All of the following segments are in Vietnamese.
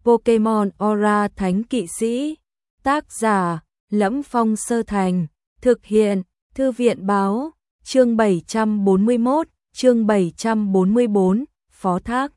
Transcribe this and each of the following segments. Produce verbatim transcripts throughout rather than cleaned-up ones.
Pokemon Aura Thánh Kỵ Sĩ. Tác giả: Lẫm Phong Sơ Thành. Thực hiện: Thư viện báo. Chương bảy trăm bốn mươi mốt, chương bảy trăm bốn mươi bốn, phó thác.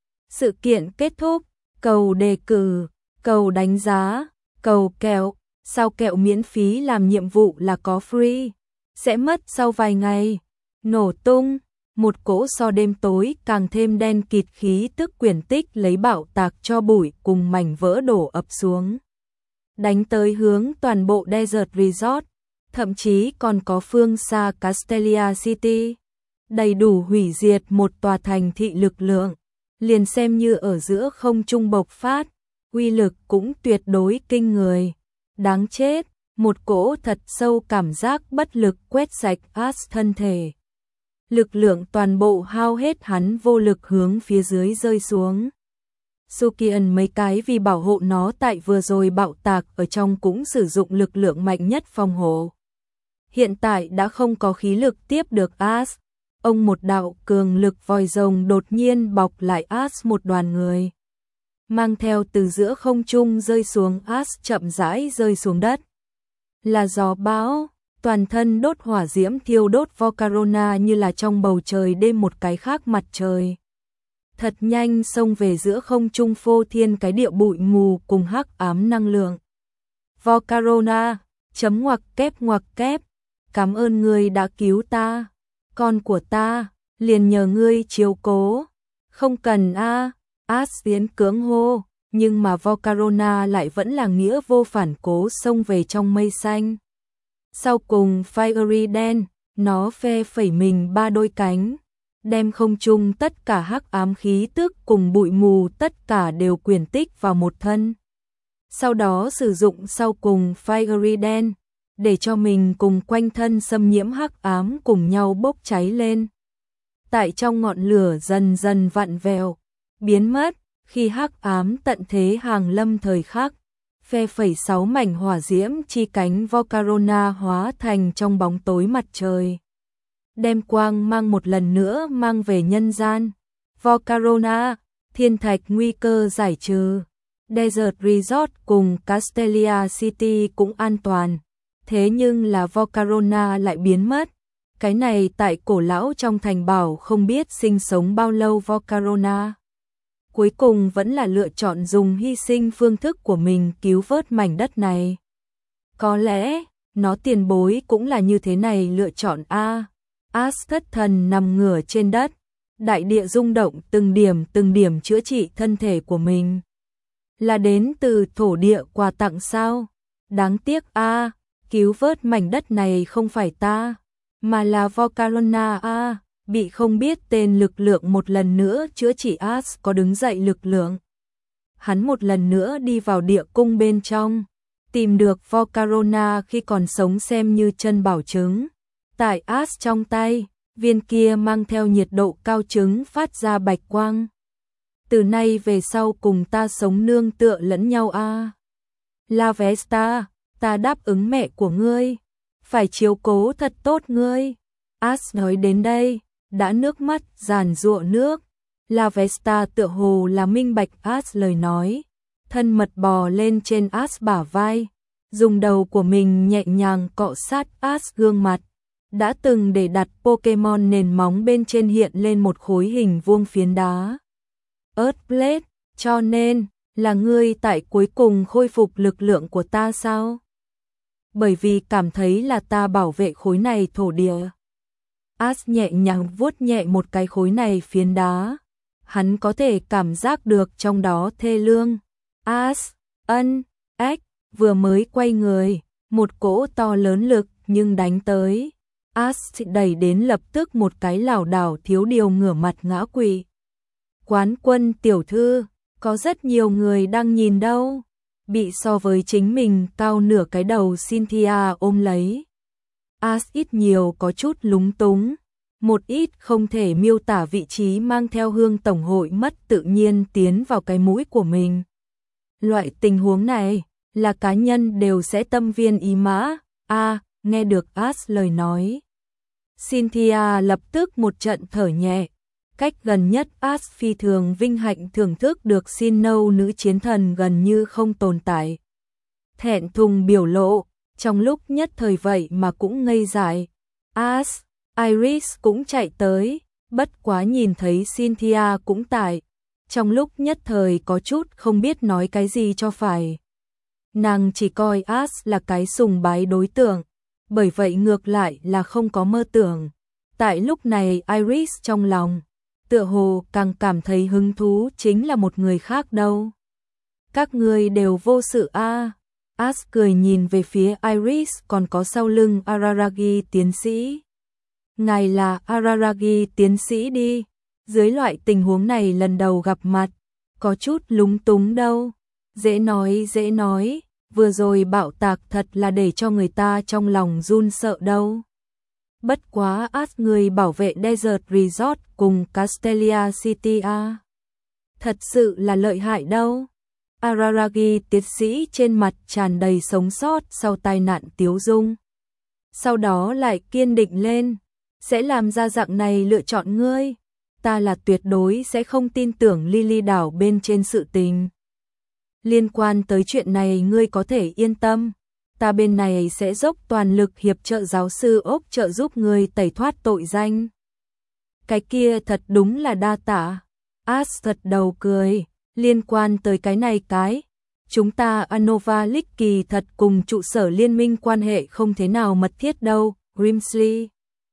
Sự kiện kết thúc, cầu đề cử, cầu đánh giá, cầu kẹo, sao kẹo miễn phí làm nhiệm vụ là có free, sẽ mất sau vài ngày. Nổ tung, một cỗ so đêm tối càng thêm đen kịt, khí tức quyển tích lấy bạo tạc cho bụi cùng mảnh vỡ đổ ập xuống. Đánh tới hướng toàn bộ Desert Resort, thậm chí còn có phương xa Castelia City, đầy đủ hủy diệt một tòa thành thị lực lượng. Liền xem như ở giữa không trung bộc phát, uy lực cũng tuyệt đối kinh người. Đáng chết, một cỗ thật sâu cảm giác bất lực quét sạch Ash thân thể. Lực lượng toàn bộ hao hết, hắn vô lực hướng phía dưới rơi xuống. Sukian mấy cái vì bảo hộ nó tại vừa rồi bạo tạc ở trong cũng sử dụng lực lượng mạnh nhất phòng hộ. Hiện tại đã không có khí lực tiếp được Ash. Ông một đạo cường lực vòi rồng đột nhiên bọc lại Ash một đoàn người. Mang theo từ giữa không trung rơi xuống, Ash chậm rãi rơi xuống đất. Là gió bão, toàn thân đốt hỏa diễm thiêu đốt Volcarona như là trong bầu trời đêm một cái khác mặt trời. Thật nhanh xông về giữa không trung, phô thiên cái địa bụi mù cùng hắc ám năng lượng. Volcarona, chấm ngoặc kép ngoặc kép, cảm ơn ngươi đã cứu ta. Con của ta, liền nhờ ngươi chiếu cố. Không cần a, Ash tiến cưỡng hô, nhưng mà Volcarona lại vẫn là nghĩa vô phản cố xông về trong mây xanh. Sau cùng Fiery đen, nó phe phẩy mình ba đôi cánh, đem không trung tất cả hắc ám khí tức cùng bụi mù tất cả đều quyển tích vào một thân. Sau đó sử dụng sau cùng Fiery đen, để cho mình cùng quanh thân xâm nhiễm hắc ám cùng nhau bốc cháy lên. Tại trong ngọn lửa dần dần vặn vẹo, biến mất, khi hắc ám tận thế hàng lâm thời khắc, phe phẩy sáu mảnh hỏa diễm chi cánh Volcarona hóa thành trong bóng tối mặt trời. Đem quang mang một lần nữa mang về nhân gian. Volcarona, thiên thạch nguy cơ giải trừ. Desert Resort cùng Castelia City cũng an toàn. Thế nhưng là Volcarona lại biến mất. Cái này tại cổ lão trong thành bảo không biết sinh sống bao lâu Volcarona. Cuối cùng vẫn là lựa chọn dùng hy sinh phương thức của mình cứu vớt mảnh đất này. Có lẽ, nó tiền bối cũng là như thế này lựa chọn a. Ash thất thần nằm ngửa trên đất. Đại địa rung động từng điểm từng điểm chữa trị thân thể của mình. Là đến từ thổ địa quà tặng sao? Đáng tiếc a. Cứu vớt mảnh đất này không phải ta, mà là Volcarona a, bị không biết tên lực lượng một lần nữa chữa trị. Ash có đứng dậy lực lượng. Hắn một lần nữa đi vào địa cung bên trong, tìm được Volcarona khi còn sống xem như chân bảo chứng. Tại Ash trong tay, viên kia mang theo nhiệt độ cao trứng phát ra bạch quang. Từ nay về sau cùng ta sống nương tựa lẫn nhau a. La Vesta, ta đáp ứng mẹ của ngươi, phải chiếu cố thật tốt ngươi. Ash nói đến đây, đã nước mắt giàn giụa nước. La Vesta tựa hồ là minh bạch Ash lời nói, thân mật bò lên trên Ash bả vai, dùng đầu của mình nhẹ nhàng cọ sát Ash gương mặt. Đã từng để đặt Pokemon nền móng bên trên hiện lên một khối hình vuông phiến đá. Earthblade, cho nên là ngươi tại cuối cùng khôi phục lực lượng của ta sao? Bởi vì cảm thấy là ta bảo vệ khối này thổ địa. Ash nhẹ nhàng vuốt nhẹ một cái khối này phiến đá. Hắn có thể cảm giác được trong đó thê lương. Ash, ân, ếch, vừa mới quay người, một cỗ to lớn lực nhưng đánh tới. Ash đẩy đến lập tức một cái lảo đảo thiếu điều ngửa mặt ngã quỵ. Quán quân tiểu thư, có rất nhiều người đang nhìn đâu. Bị so với chính mình cao nửa cái đầu Cynthia ôm lấy. Ash ít nhiều có chút lúng túng. Một ít không thể miêu tả vị trí mang theo hương tổng hội mất tự nhiên tiến vào cái mũi của mình. Loại tình huống này là cá nhân đều sẽ tâm viên ý mã. A, nghe được Ash lời nói, Cynthia lập tức một trận thở nhẹ. Cách gần nhất As phi thường vinh hạnh thưởng thức được xin nâu nữ chiến thần gần như không tồn tại. Thẹn thùng biểu lộ, trong lúc nhất thời vậy mà cũng ngây dại. As, Iris cũng chạy tới, bất quá nhìn thấy Cynthia cũng tại. Trong lúc nhất thời có chút không biết nói cái gì cho phải. Nàng chỉ coi As là cái sùng bái đối tượng, bởi vậy ngược lại là không có mơ tưởng. Tại lúc này Iris trong lòng, tựa hồ càng cảm thấy hứng thú chính là một người khác đâu. Các ngươi đều vô sự a. À. As cười nhìn về phía Iris còn có sau lưng Araragi tiến sĩ. Ngài là Araragi tiến sĩ đi. Dưới loại tình huống này lần đầu gặp mặt, có chút lúng túng đâu. Dễ nói dễ nói, vừa rồi bạo tạc thật là để cho người ta trong lòng run sợ đâu. Bất quá As người bảo vệ Desert Resort cùng Castelia City a. Thật sự là lợi hại đâu. Araragi tiến sĩ trên mặt tràn đầy sống sót sau tai nạn tiếu dung. Sau đó lại kiên định lên, sẽ làm ra dạng này lựa chọn ngươi. Ta là tuyệt đối sẽ không tin tưởng Lily đảo bên trên sự tình. Liên quan tới chuyện này ngươi có thể yên tâm. Ta bên này sẽ dốc toàn lực hiệp trợ giáo sư Ốc trợ giúp ngươi tẩy thoát tội danh. Cái kia thật đúng là đa tạ. As thật đầu cười. Liên quan tới cái này cái, chúng ta Anova League kỳ thật cùng trụ sở liên minh quan hệ không thế nào mật thiết đâu. Grimsley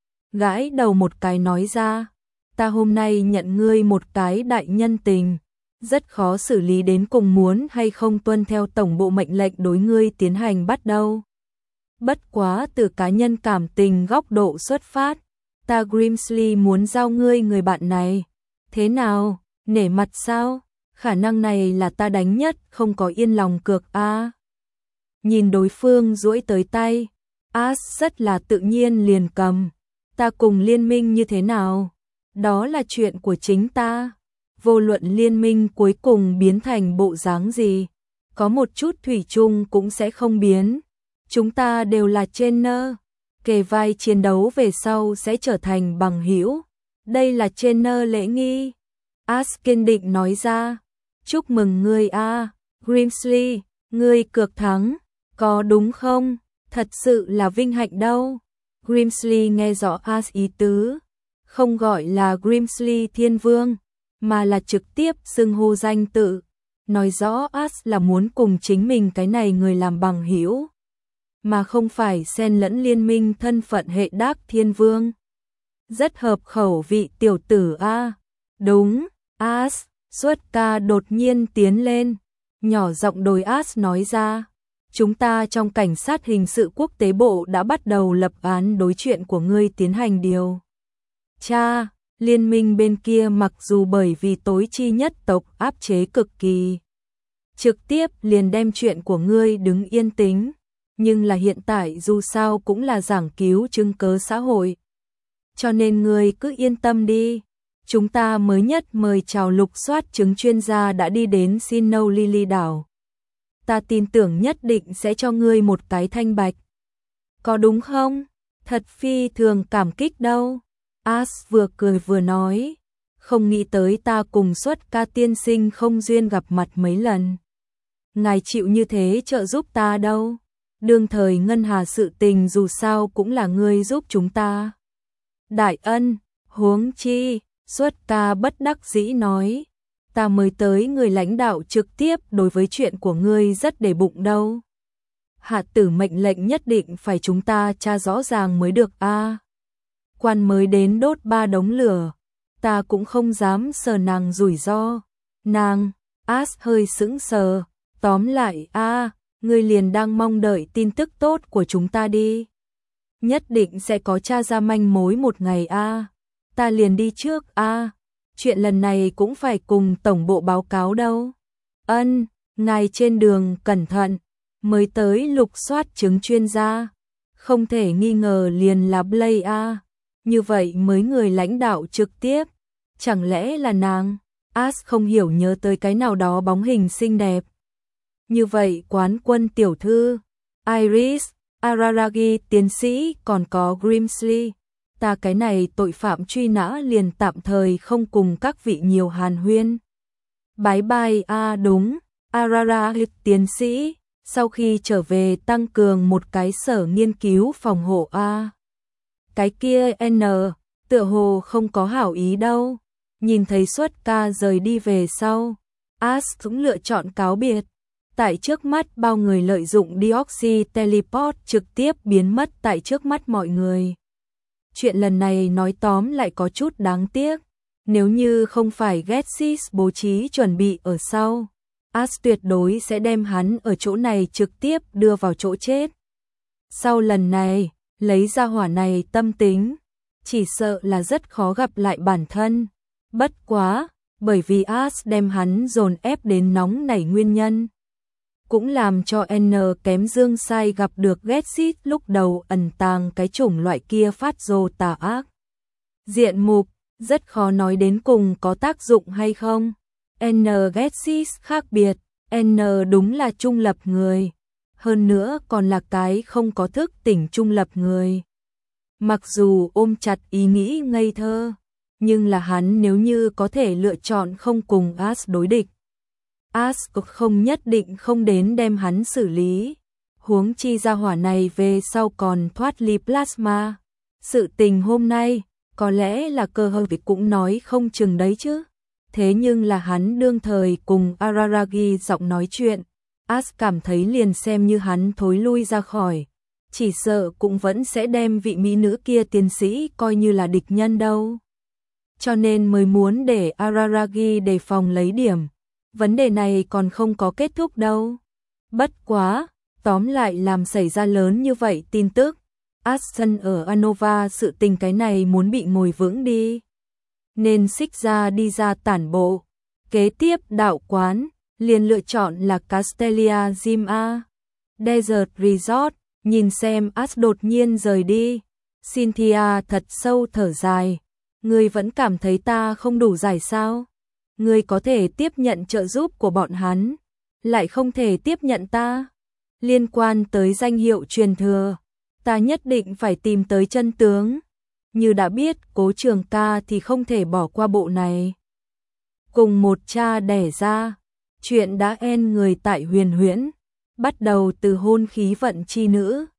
gãi đầu một cái nói ra, ta hôm nay nhận ngươi một cái đại nhân tình, rất khó xử lý đến cùng muốn hay không tuân theo tổng bộ mệnh lệnh đối ngươi tiến hành bắt đầu. Bất quá từ cá nhân cảm tình góc độ xuất phát, ta Grimsley muốn giao ngươi người bạn này. Thế nào, nể mặt sao? Khả năng này là ta đánh nhất, không có yên lòng cược a. À. Nhìn đối phương duỗi tới tay, As rất là tự nhiên liền cầm. Ta cùng liên minh như thế nào? Đó là chuyện của chính ta. Vô luận liên minh cuối cùng biến thành bộ dáng gì, có một chút thủy chung cũng sẽ không biến. Chúng ta đều là trainer, kề vai chiến đấu về sau sẽ trở thành bằng hữu. Đây là trainer lễ nghi. As kiên định nói ra. Chúc mừng ngươi a, à. Grimsley, ngươi cược thắng, có đúng không? Thật sự là vinh hạnh đâu. Grimsley nghe rõ As ý tứ, không gọi là Grimsley Thiên Vương, mà là trực tiếp xưng hô danh tự, nói rõ As là muốn cùng chính mình cái này người làm bằng hữu, mà không phải xen lẫn liên minh thân phận hệ Đác Thiên Vương. Rất hợp khẩu vị tiểu tử a. À. Đúng, As. Xuất ca đột nhiên tiến lên, nhỏ giọng đôi As nói ra, chúng ta trong cảnh sát hình sự quốc tế bộ đã bắt đầu lập án đối chuyện của ngươi tiến hành điều. Cha, liên minh bên kia mặc dù bởi vì tối chi nhất tộc áp chế cực kỳ, trực tiếp liền đem chuyện của ngươi đứng yên tính, nhưng là hiện tại dù sao cũng là giảng cứu chứng cớ xã hội. Cho nên ngươi cứ yên tâm đi. Chúng ta mới nhất mời chào lục soát chứng chuyên gia đã đi đến Sinnoh Lily đảo. Ta tin tưởng nhất định sẽ cho ngươi một cái thanh bạch. Có đúng không? Thật phi thường cảm kích đâu. As vừa cười vừa nói. Không nghĩ tới ta cùng Xuất ca tiên sinh không duyên gặp mặt mấy lần. Ngài chịu như thế trợ giúp ta đâu. Đương thời ngân hà sự tình dù sao cũng là ngươi giúp chúng ta. Đại ân, huống chi. Xuất ca bất đắc dĩ nói, ta mới tới người lãnh đạo trực tiếp đối với chuyện của ngươi rất để bụng đâu. Hạ tử mệnh lệnh nhất định phải chúng ta tra rõ ràng mới được a. À. Quan mới đến đốt ba đống lửa, ta cũng không dám sờ nàng rủi ro. Nàng, As hơi sững sờ, tóm lại a, à, ngươi liền đang mong đợi tin tức tốt của chúng ta đi. Nhất định sẽ có tra ra manh mối một ngày a. À. Ta liền đi trước a, à, chuyện lần này cũng phải cùng tổng bộ báo cáo đâu. Ân, ngài trên đường cẩn thận, mới tới lục soát chứng chuyên gia, không thể nghi ngờ liền là Blade a, à. Như vậy mới người lãnh đạo trực tiếp, chẳng lẽ là nàng? As không hiểu nhớ tới cái nào đó bóng hình xinh đẹp. Như vậy quán quân tiểu thư, Iris, Araragi tiến sĩ còn có Grimsley. ta cái này tội phạm truy nã liền tạm thời không cùng các vị nhiều hàn huyên. Bái bai a đúng, Arara tiến sĩ, sau khi trở về tăng cường một cái sở nghiên cứu phòng hộ a. Cái kia N, tựa hồ không có hảo ý đâu. Nhìn thấy Xuất Ca rời đi về sau, Ash cũng lựa chọn cáo biệt. Tại trước mắt bao người lợi dụng Deoxy Teleport trực tiếp biến mất tại trước mắt mọi người. Chuyện lần này nói tóm lại có chút đáng tiếc. Nếu như không phải Getsis bố trí chuẩn bị ở sau, Ash tuyệt đối sẽ đem hắn ở chỗ này trực tiếp đưa vào chỗ chết. Sau lần này, lấy ra hỏa này tâm tính, chỉ sợ là rất khó gặp lại bản thân. Bất quá, bởi vì Ash đem hắn dồn ép đến nóng nảy nguyên nhân, cũng làm cho N kém dương sai gặp được Getsis lúc đầu ẩn tàng cái chủng loại kia phát rồ tà ác. Diện mục, rất khó nói đến cùng có tác dụng hay không. N Getsis khác biệt, N đúng là trung lập người, hơn nữa còn là cái không có thức tỉnh trung lập người. Mặc dù ôm chặt ý nghĩ ngây thơ, nhưng là hắn nếu như có thể lựa chọn không cùng Ash đối địch, Ash không nhất định không đến đem hắn xử lý. Huống chi ra hỏa này về sau còn thoát ly plasma. Sự tình hôm nay, có lẽ là cơ hội việc cũng nói không chừng đấy chứ. Thế nhưng là hắn đương thời cùng Araragi giọng nói chuyện, Ash cảm thấy liền xem như hắn thối lui ra khỏi, chỉ sợ cũng vẫn sẽ đem vị mỹ nữ kia tiến sĩ coi như là địch nhân đâu. Cho nên mới muốn để Araragi đề phòng lấy điểm. Vấn đề này còn không có kết thúc đâu. Bất quá, tóm lại làm xảy ra lớn như vậy tin tức. Aston ở Anova sự tình cái này muốn bị ngồi vững đi. Nên xích ra đi ra tản bộ. Kế tiếp đạo quán, liền lựa chọn là Castelia Gym A. Desert Resort, nhìn xem Ash đột nhiên rời đi. Cynthia thật sâu thở dài. Ngươi vẫn cảm thấy ta không đủ giải sao? Ngươi có thể tiếp nhận trợ giúp của bọn hắn, lại không thể tiếp nhận ta. Liên quan tới danh hiệu truyền thừa, ta nhất định phải tìm tới chân tướng. Như đã biết Cố Trường Ca thì không thể bỏ qua bộ này. Cùng một cha đẻ ra, chuyện đã en người tại Huyền Huyễn, bắt đầu từ hôn khí vận chi nữ.